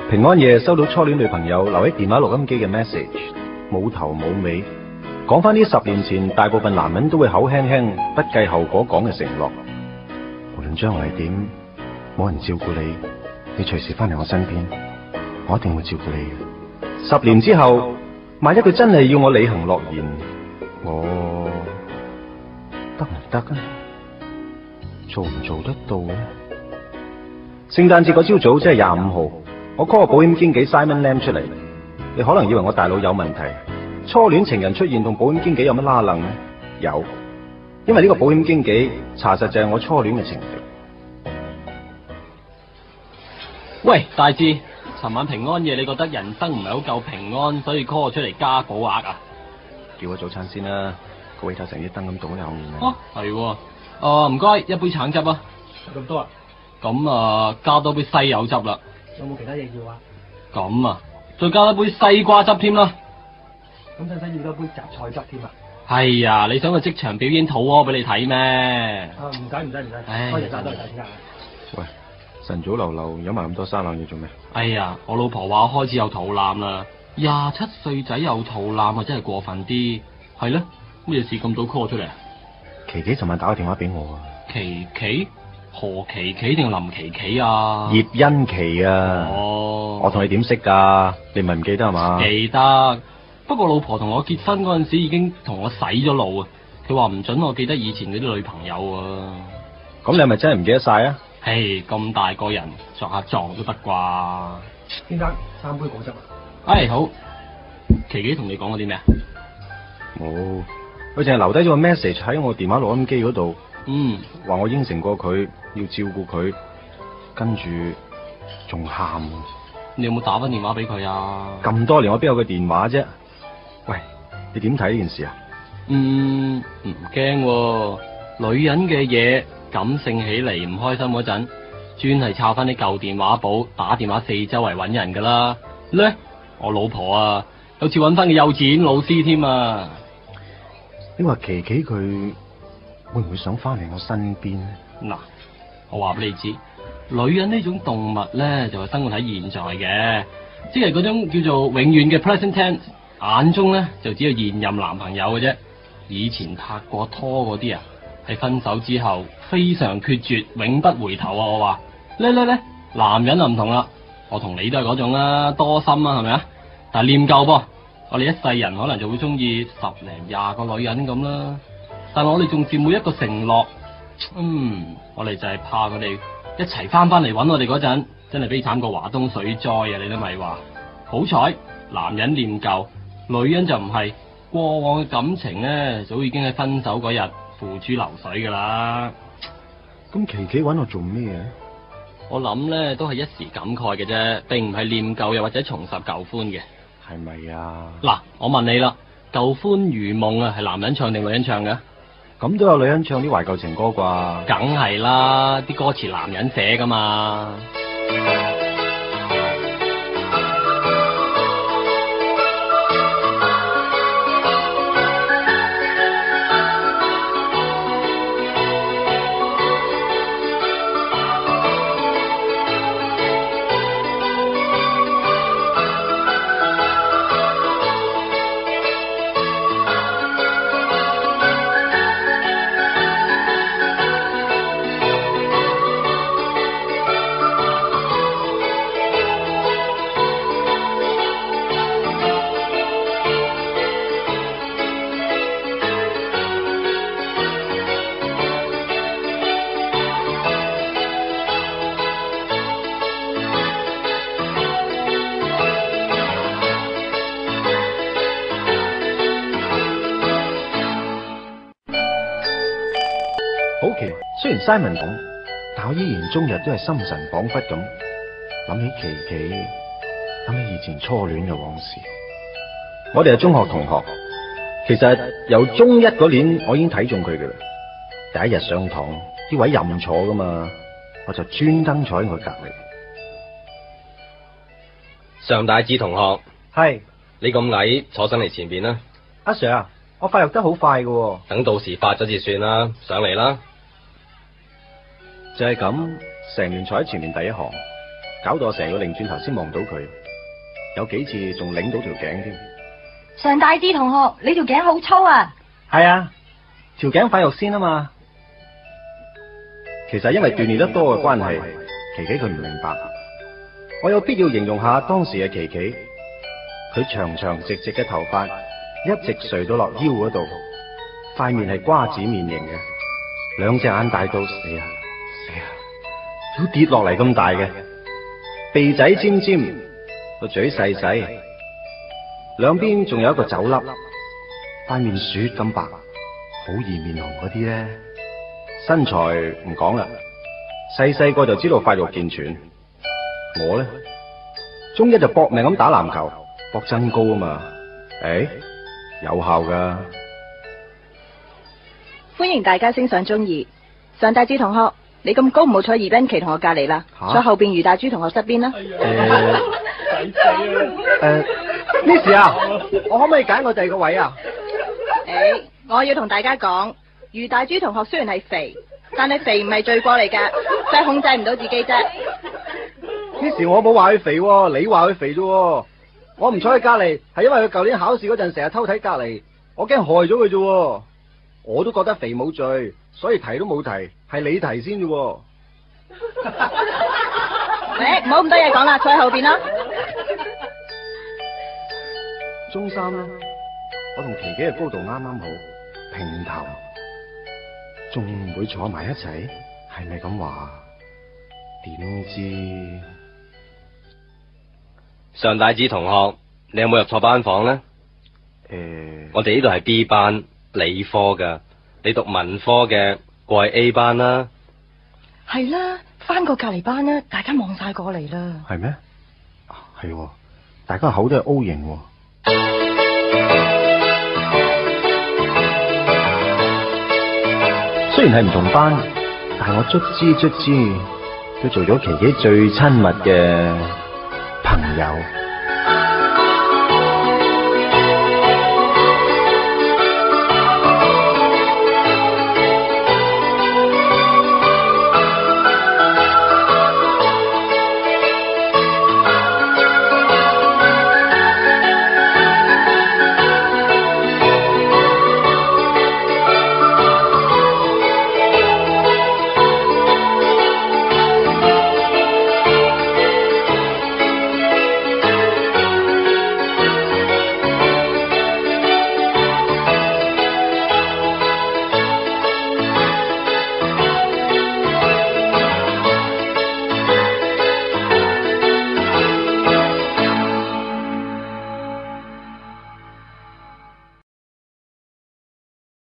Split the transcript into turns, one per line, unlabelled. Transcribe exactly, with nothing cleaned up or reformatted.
平安夜收到初戀女朋友留喺電話錄音機嘅 message， 冇頭冇尾，講翻啲十年前大部分男人都會口輕輕不計後果講嘅承諾。無論將來點，冇人照顧你，你隨時翻嚟我身邊，我一定會照顧你嘅。十年之後，萬一佢真係要我履行諾言，我得唔得啊？做唔做得到呢？聖誕節嗰朝早即係廿五號，我 call 個保險經紀 Simon Lam 出嚟。你可能以為我大腦有問題，初戀情人出現同保險經紀有乜拉楞呢？有，因為呢個保險經紀查實就係我初戀嘅情敵。
喂，大志，尋晚平安夜你覺得人生唔係好夠平安，所以 call 我出嚟加保額啊？
叫個早餐先啦，個位頭成啲燈咁倒喺後面啊。
哦，係喎，誒唔該，一杯橙汁啊。
咁多啊？
咁啊，加多杯西柚汁啦。
有冇其他嘢要啊？
咁啊，再加多杯西瓜汁添啦。
咁使唔使要多杯雜菜汁添啊？
係啊，你想個即場表演肚屙俾你睇咩？
啊，唔使唔使唔使，多謝晒多謝晒先啊！
喂，晨早流流飲埋咁多生冷嘢做咩？
哎呀，我老婆話我開始有肚腩啦，廿七歲仔有肚腩啊，真係過分啲。係咧，咩事咁早 call 出嚟？
琪琪尋晚打個電話俾我啊。
琪琪？何琪琪定林琪琪啊？
葉欣琪啊。
哦，
我同你點識噶？你唔係唔記得係嘛？
記得，不過老婆同我結婚嗰陣時已經同我洗咗腦啊。佢話唔准我記得以前嗰啲女朋友啊。
咁你係咪真係唔記得晒啊？
嘿，咁大個人撞下撞都得啩？
先生，三杯果汁啊。
哎，好。琪琪同你講過啲咩啊？
冇，佢淨係留低咗個 message 喺我電話錄音機嗰度。
嗯，
話我應承過佢要照顧佢，跟住仲喊。
你有冇打翻電話俾佢啊？
咁多年我邊有個電話啫？喂，你點睇呢件事啊？
嗯，唔驚喎，女人嘅嘢感性起嚟唔開心嗰陣，專係抄翻啲舊電話簿，打電話四周圍搵人噶啦。咧，我老婆啊，有次搵翻個幼稚園老師添啊。
你話琪琪佢會唔會想翻嚟我身邊呢？
嗱，我話俾你知，女人呢種動物咧就係生活喺現在嘅，即係嗰種叫做永遠嘅 present tense，眼中咧就只有現任男朋友嘅啫。以前拍過拖嗰啲啊，係分手之後非常決絕，永不回頭啊！我話咧咧咧，男人就唔同啦，我同你都係嗰種啦，多心啊，係咪啊？但係念舊噃，我哋一世人可能就會中意十零廿個女人咁啦。但係我哋重視每一個承諾，嗯，我哋就係怕佢哋一齊翻翻嚟搵我哋嗰陣，真係悲慘過華東水災啊！你都咪話，好彩男人念舊，女人就唔係，過往嘅感情咧，早已經喺分手嗰日付諸流水噶啦。
咁琪琪搵我做咩啊？
我諗咧都係一時感慨嘅啫，並唔係念舊又或者重拾舊歡嘅。
係咪啊？
嗱，我問你啦，舊歡如夢啊，係男人唱定女人唱嘅？
咁都有女人唱啲懷舊情歌啩？
梗係啦，啲歌詞男人寫噶嘛。
好奇，雖然 Simon 咁，但我依然終日都係心神恍惚咁諗起琪琪，諗起以前初戀嘅往事。我哋係中學同學，其實由中一嗰年我已經睇中佢嘅啦。第一日上堂，啲位任坐噶嘛，我就專登坐喺佢隔籬。
上大志同學，
係
你咁矮，坐上嚟前邊啦。
阿 Sir 啊，我發育得好快嘅喎。
等到時發咗至算啦，上嚟啦。
就係咁，成年坐喺前面第一行， 搞到我成個擰轉頭先望到佢，有幾次仲擰到條頸添。
常大志同學，你條頸好粗啊！
係啊，條頸發育先啊嘛。
其實因為鍛煉得多嘅關係，琪琪佢唔明白。我有必要形容下當時嘅琪琪，佢長長直直嘅頭髮一直垂到落腰嗰度，塊面係瓜子面型嘅，兩隻眼大到死啊死啊，要跌落嚟咁大嘅，鼻仔尖尖，個嘴細細，兩邊仲有一個酒粒，塊面雪咁白，好易面紅嗰啲咧。身材唔講啦，細細個就知道發育健全。我咧，中一就搏命咁打籃球，搏增高啊嘛。誒，有效噶。
歡迎大家升上中二。常大志同學，你咁高唔好坐二邊旗同學隔籬啦，坐後邊余大珠同學側邊啦。
誒誒，Miss 啊，我可唔可以揀我第二個位啊？
誒，我要同大家講。余大珠同學雖然係肥，但係肥唔係罪過嚟㗎，就係控制唔到自己啫。
呢時我冇話佢肥喎，你話佢肥啫喎。我唔坐佢隔籬，係因為佢舊年考試嗰陣成日偷睇隔籬，我驚害咗佢啫。我都覺得肥冇罪，所以提都冇提，係你提先啫。誒，
唔好咁多嘢講啦，坐喺後邊啦。
中三啦，我同琪琪嘅高度啱啱好，平頭。仲唔會坐埋一齊？係咪咁話？點知？
常大志同學，你有冇入錯班房呢？
誒、欸，
我哋呢度係 B 班，理科噶，你讀文科嘅，過去 A 班啦。
係啦，翻過隔籬班啦，大家望晒過嚟啦。
係咩？係喎，大家口都係 O 型喎。雖然係唔同班，但係我卒之卒之都做咗琪琪最親密嘅朋友。